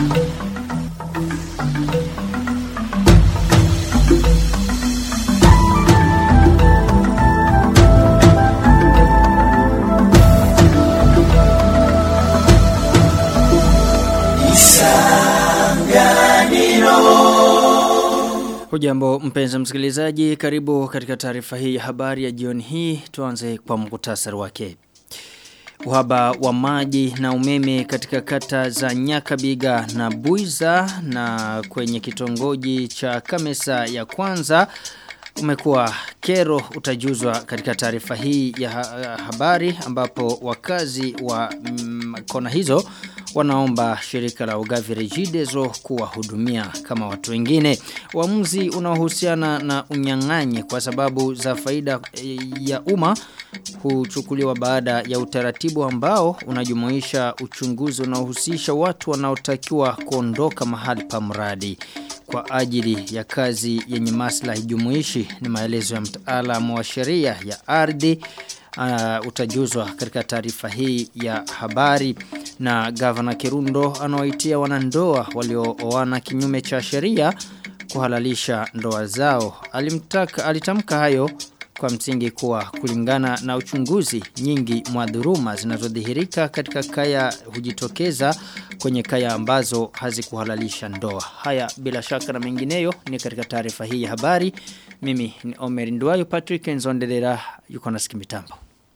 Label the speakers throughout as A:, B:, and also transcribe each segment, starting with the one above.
A: Hujambo mpenzi msikilizaji, karibu katika taarifa hii ya habari ya jioni hii. Tuanze kwa muhtasari wake. Uhaba wa maji na umeme katika kata za Nyakabiga na Buiza na kwenye kitongoji cha Kamesa ya kwanza umekuwa kero, utajuzwa katika taarifa hii ya habari, ambapo wakazi wa kona hizo wanaomba shirika la ugavi Regideso kuwahudumia kama watu wengine. Uamuzi unaohusiana na unyang'anyi kwa sababu za faida ya umma huchukuliwa baada ya utaratibu ambao unajumuisha uchunguzi unaohusisha watu wanaotakiwa kuondoka mahali pa mradi kwa ajili ya kazi yenye maslahi jumuishi. Ni maelezo ya mtaalamu wa sheria ya ardhi. Utajuzwa katika taarifa hii ya habari. Na Gavana Kirundo anawaitia wanandoa waliooana kinyume cha sheria kuhalalisha ndoa zao. Alitamka hayo kwa msingi kuwa kulingana na uchunguzi, nyingi mwa dhuluma zinazodhihirika katika kaya hujitokeza kwenye kaya ambazo hazikuhalalisha ndoa. Haya bila shaka na mengineyo ni katika taarifa hii ya habari. Mimi ni Omer Nduwayo. Patrick Nzondelera yuko na sikimitambo.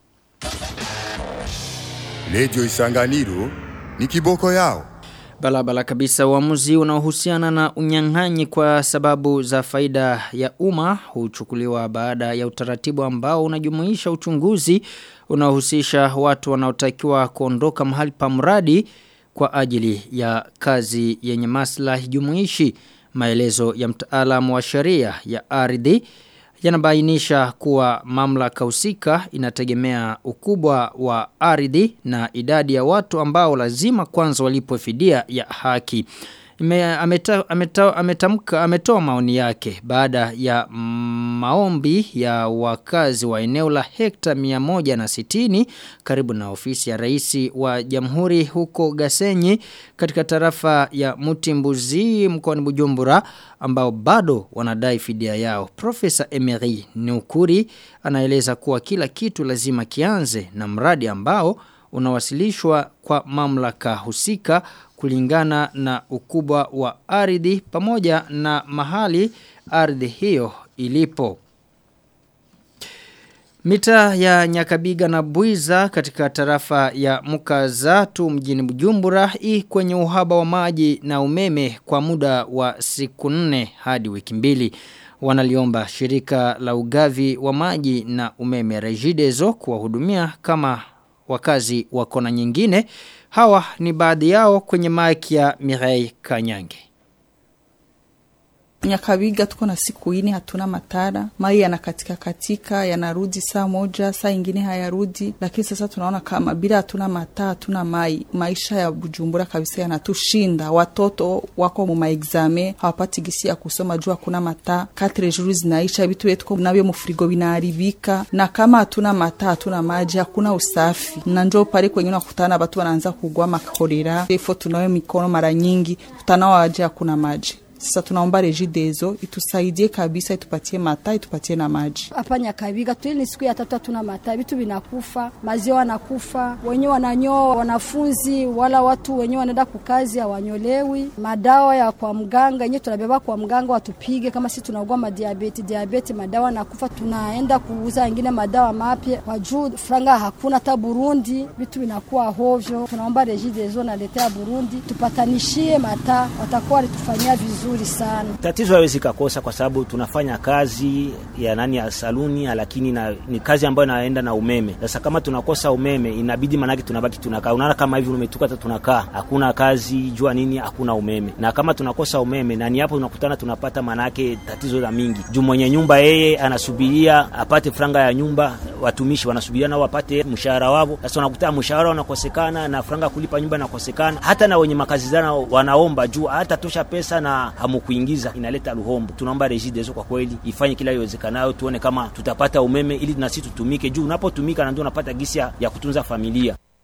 B: Radio Isanganiro ni kiboko yao.
A: Balabala kabisa. Uamuzi unaohusiana na unyang'anyi kwa sababu za faida ya umma huchukuliwa baada ya utaratibu ambao unajumuisha uchunguzi unaohusisha watu wanaotakiwa kuondoka mahali pa mradi kwa ajili ya kazi yenye maslahi jumuishi. Maelezo ya mtaalamu wa sheria ya ardhi yanabainisha kuwa mamlaka husika inategemea ukubwa wa ardhi na idadi ya watu ambao lazima kwanza walipwe fidia ya haki. Ametoa maoni yake baada ya maombi ya wakazi wa eneo la hekta 160 karibu na ofisi ya rais wa jamhuri huko Gasenyi katika tarafa ya Mutimbuzi mkoani Bujumbura, ambao bado wanadai fidia yao. Profesa Emery Nukuri anaeleza kuwa kila kitu lazima kianze na mradi ambao unawasilishwa kwa mamlaka husika kulingana na ukubwa wa ardhi pamoja na mahali ardhi hiyo ilipo. Mita ya Nyakabiga na Buiza katika tarafa ya Mukazatu mjini Bujumbura kwenye uhaba wa maji na umeme kwa muda wa siku 4 hadi wiki 2. Wanaliomba shirika la ugavi wa maji na umeme Regideso kuwahudumia kama wakazi wa kona nyingine. Hawa ni baadhi yao kwenye maiki ya Mirei Kanyange.
C: Nyakabiga tuko na siku 4 hatuna matara. Mai yanakatika yanarudi saa moja, saa ingine hayarudi. Lakini sasa tunaona kama bila hatuna mataa, hatuna mai, maisha ya Bujumbura kabisa yanatushinda. Watoto wako mu maexame hawapati gisi ya kusoma jua kuna mataa. 4 jours zinaisha, vitu yetu navyo mu frigo vinaharibika. Na kama hatuna mataa, hatuna maji, hakuna usafi. Na njoo pale kwenye unakutana watu wanaanza kugwa makolera. Ifo tunayo mikono mara nyingi, tutanawa aje hakuna maji. Sasa tunaomba Regideso itusaidie kabisa, itupatie mataa, itupatie na maji.
D: Hapa Nyakabiga ni siku ya 3 tuna mataa, vitu vinakufa, maziwa yanakufa, wenyewe wananyoa wanafunzi wala watu wenyewe wanaenda kukazi hawanyolewi. Madawa ya kwa mganga yenyewe tunabeba kwa mganga watupige kama sisi tunaugua diabeti madawa nakufa, tunaenda kuuza wengine madawa mapya kwa juu franga hakuna hata Burundi, vitu vinakuwa hovyo. Tunaomba Regideso naletea Burundi tupatanishie mataa, watakuwa litufanyia vizuri sana.
E: Tatizo haiwezi kukosa kwa sababu tunafanya kazi ya saluni, lakini ni kazi ambayo inaenda na umeme. Sasa kama tunakosa umeme inabidi manaki tunabaki tunakaa. Unaona kama hivi umetuka tunakaa, hakuna kazi, jua nini, hakuna umeme. Na kama tunakosa umeme na ni hapo tunakutana tunapata manake tatizo la mingi. Juu mwenye nyumba yeye anasubiria apate franga ya nyumba, watumishi wanasubiria na wapate mshahara wao. Sasa unakuta mshahara unakosekana na franga kulipa nyumba inakosekana. Hata na wenye makazi zao wanaomba juu hata tosha pesa na hamukuingiza, inaleta luhombo. Tunaomba Regideso kwa kweli ifanye kila iwezekanao, tuone kama tutapata umeme ili na sisi tutumike. Juu unapotumika na ndio unapata gisi ya kutunza familia.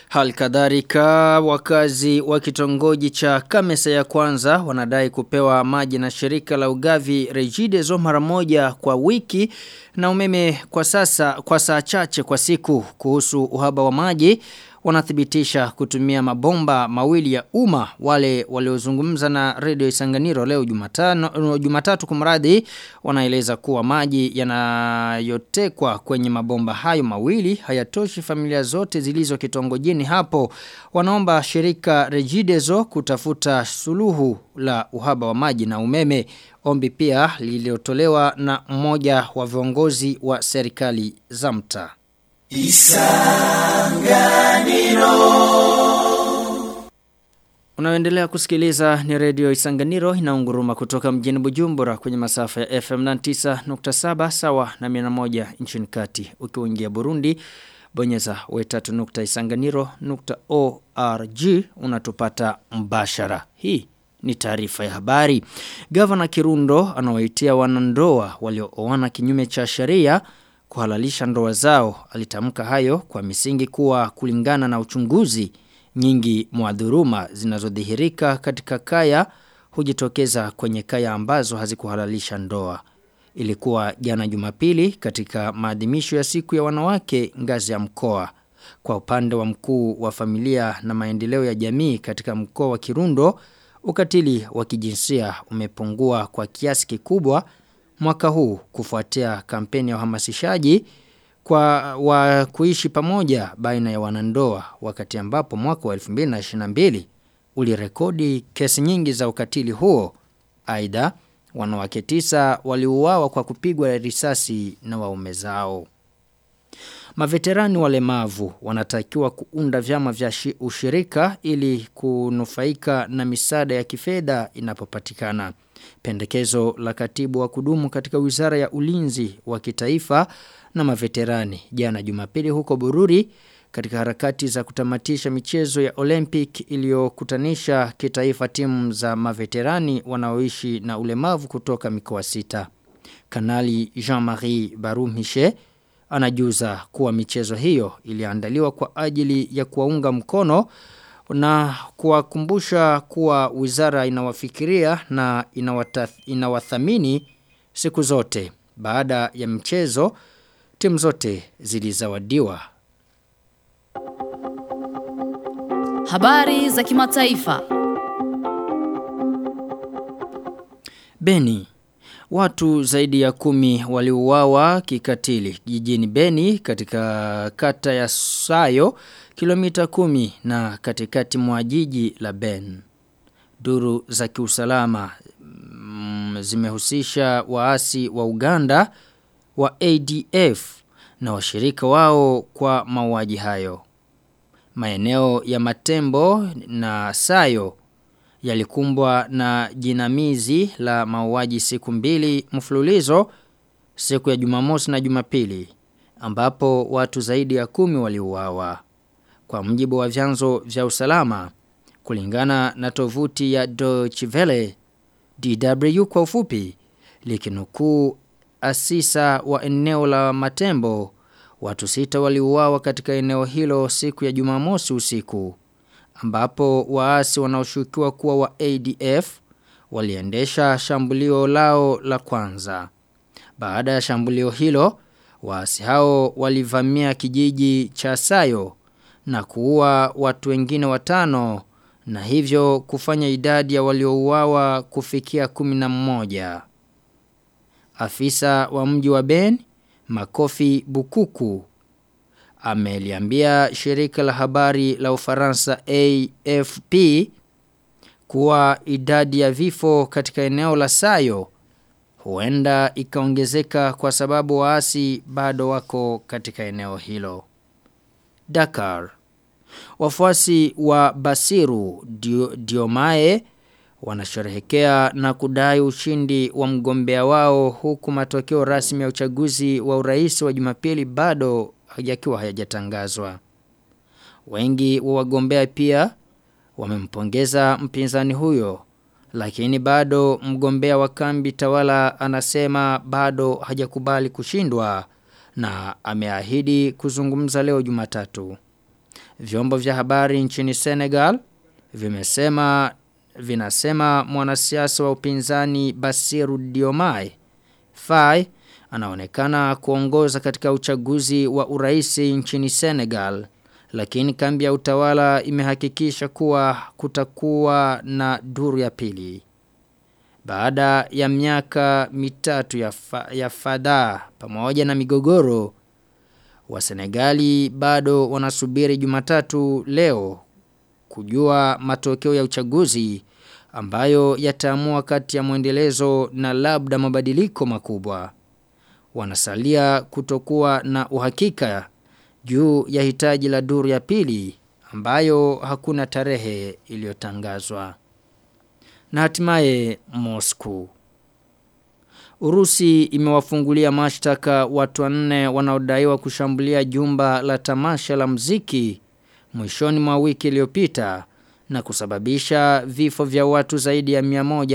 A: Halikadhalika wakazi wa kitongoji cha Kamesa ya kwanza wanadai kupewa maji na shirika la ugavi Regideso mara moja kwa wiki na umeme kwa saa chache kwa siku. Kuhusu uhaba wa maji wanathibitisha kutumia mabomba mawili ya umma. Wale waliozungumza na Radio Isanganiro leo Jumatatu kumradhi wanaeleza kuwa maji yanayotekwa kwenye mabomba hayo mawili hayatoshi familia zote zilizo kitongojini hapo. Wanaomba shirika Regideso kutafuta suluhu la uhaba wa maji na umeme. Ombi pia liliotolewa na mmoja wa viongozi wa serikali za mtaa. Isanganiro. Unaendelea kusikiliza ni Radio Isanganiro inaunguruma kutoka mjini Bujumbura kwenye masafa ya FM 99.7 sawa na 101 nchini kati. Ukiingia Burundi bonyeza we3.isanganiro.org unatupata mbashara. Hii ni taarifa ya habari. Gavana Kirundo anawaitia wanandoa waliooana kinyume cha sheria kuhalalisha ndoa zao. Alitamka hayo kwa misingi kuwa kulingana na uchunguzi nyingi mwa dhuluma zinazodhihirika katika kaya hujitokeza kwenye kaya ambazo hazikuhalalisha ndoa. Ilikuwa jana Jumapili katika maadhimisho ya siku ya wanawake ngazi ya mkoa. Kwa upande wa mkuu wa familia na maendeleo ya jamii katika mkoa wa Kirundo, ukatili wa kijinsia umepungua kwa kiasi kikubwa mwaka huu kufuatia kampeni ya uhamasishaji wa kuishi pamoja baina ya wanandoa, wakati ambapo mwaka wa 2022 ulirekodi kesi nyingi za ukatili huo. Aidha, wanawake 9 waliuawa kwa kupigwa risasi na waume zao. Maveterani walemavu wanatakiwa kuunda vyama vya ushirika ili kunufaika na misaada ya kifedha inapopatikana. Pendekezo la katibu wa kudumu katika Wizara ya Ulinzi wa Kitaifa na Maveterani jana Jumapili huko Bururi katika harakati za kutamatisha michezo ya Olympic iliyokutanisha kitaifa timu za maveterani wanaoishi na ulemavu kutoka mikoa 6. Kanali Jean-Marie Barumiche anajuza kuwa michezo hiyo iliandaliwa kwa ajili ya kuwaunga mkono na kuwakumbusha kuwa wizara inawafikiria na inawathamini siku zote. Baada ya mchezo, timu zote zilizawadiwa.
F: Habari za kimataifa.
A: Beni. Watu zaidi ya 10 waliuawa kikatili jijini Beni katika kata ya Sayo, kilomita 10 na katikati mwa jiji la Ben. Duru za kiusalama zimehusisha waasi wa Uganda wa ADF na washirika wao kwa mauaji hayo. Maeneo ya Matembo na Sayo yalikumbwa na jinamizi la mauaji siku 2 mfululizo, siku ya Jumamosi na Jumapili, ambapo watu zaidi ya 10 waliuawa. Kwa mujibu wa vyanzo vya usalama, kulingana na tovuti ya Deutsche Welle, DW kwa ufupi, likinukuu asisa wa eneo la Matembo, watu 6 waliuawa katika eneo hilo siku ya Jumamosi usiku, ambapo waasi wanaoshukiwa kuwa wa ADF waliendesha shambulio lao la kwanza. Baada ya shambulio hilo, waasi hao walivamia kijiji cha Sayo na kuua watu wengine 5 na hivyo kufanya idadi ya waliouawa kufikia 11. Afisa wa mji wa Ben, Makofi Bukuku, ameliambia shirika la habari la Ufaransa AFP kuwa idadi ya vifo katika eneo la Sayo huenda ikaongezeka kwa sababu waasi bado wako katika eneo hilo. Dakar. Wafuasi wa Basiru Diomaye wanasherehekea na kudai ushindi wa mgombea wao, huku matokeo rasmi ya uchaguzi wa urais wa Jumapili bado yakiwa hayajatangazwa. Wengi wa wagombea pia wamempongeza mpinzani huyo, lakini bado mgombea wa kambi tawala anasema bado hajakubali kushindwa na ameahidi kuzungumza leo Jumatatu. Vyombo vya habari nchini Senegal vinasema mwanasiasa wa upinzani Bassirou Diomaye Faye anaonekana kuongoza katika uchaguzi wa uraisi nchini Senegal, lakini kambi ya utawala imehakikisha kuwa kutakuwa na duru ya pili. Baada ya miaka mitatu ya fadhaa pamoja na migogoro, wa Senegali bado wanasubiri Jumatatu leo kujua matokeo ya uchaguzi ambayo yataamua kati ya mwendelezo na labda mabadiliko makubwa. Wanasalia kutokuwa na uhakika juu ya hitaji la duru ya pili ambayo hakuna tarehe iliyotangazwa. Na hatimaye Moscow. Urusi imewafungulia mashtaka watu 4 wanaodaiwa kushambulia jumba la tamasha la muziki mwishoni mwa wiki iliyopita na kusababisha vifo vya watu zaidi ya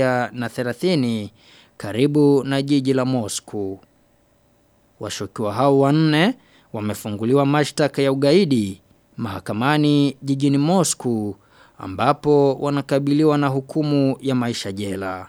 A: 130 karibu na jiji la Moscow. Washukiwa hao 4 wamefunguliwa mashtaka ya ugaidi mahakamani jijini Moscow ambapo wanakabiliwa na hukumu ya maisha jela.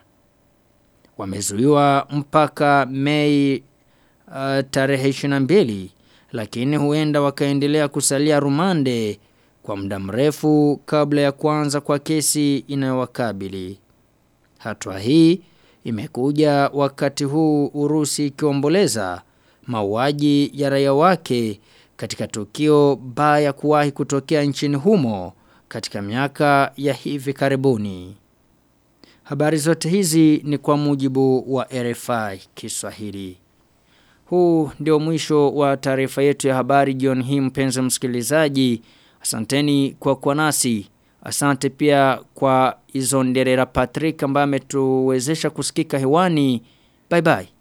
A: Wamezuiwa mpaka Mei tarehe 22, lakini huenda wakaendelea kusalia rumande kwa muda mrefu kabla ya kuanza kwa kesi inayowakabili. Hatua hii imekuja wakati huu Urusi ikiomboleza mauaji ya raia wake katika tukio baya kuwahi kutokea nchini humo katika miaka ya hivi karibuni. Habari zote hizi ni kwa mujibu wa RFI Kiswahili. Huu ndio mwisho wa taarifa yetu ya habari jioni hii, mpenzi msikilizaji. Asanteni kwa kuwa nasi. Asante pia kwa Izonderera Patrick ambaye ametuwezesha kusikika hewani. Bye bye.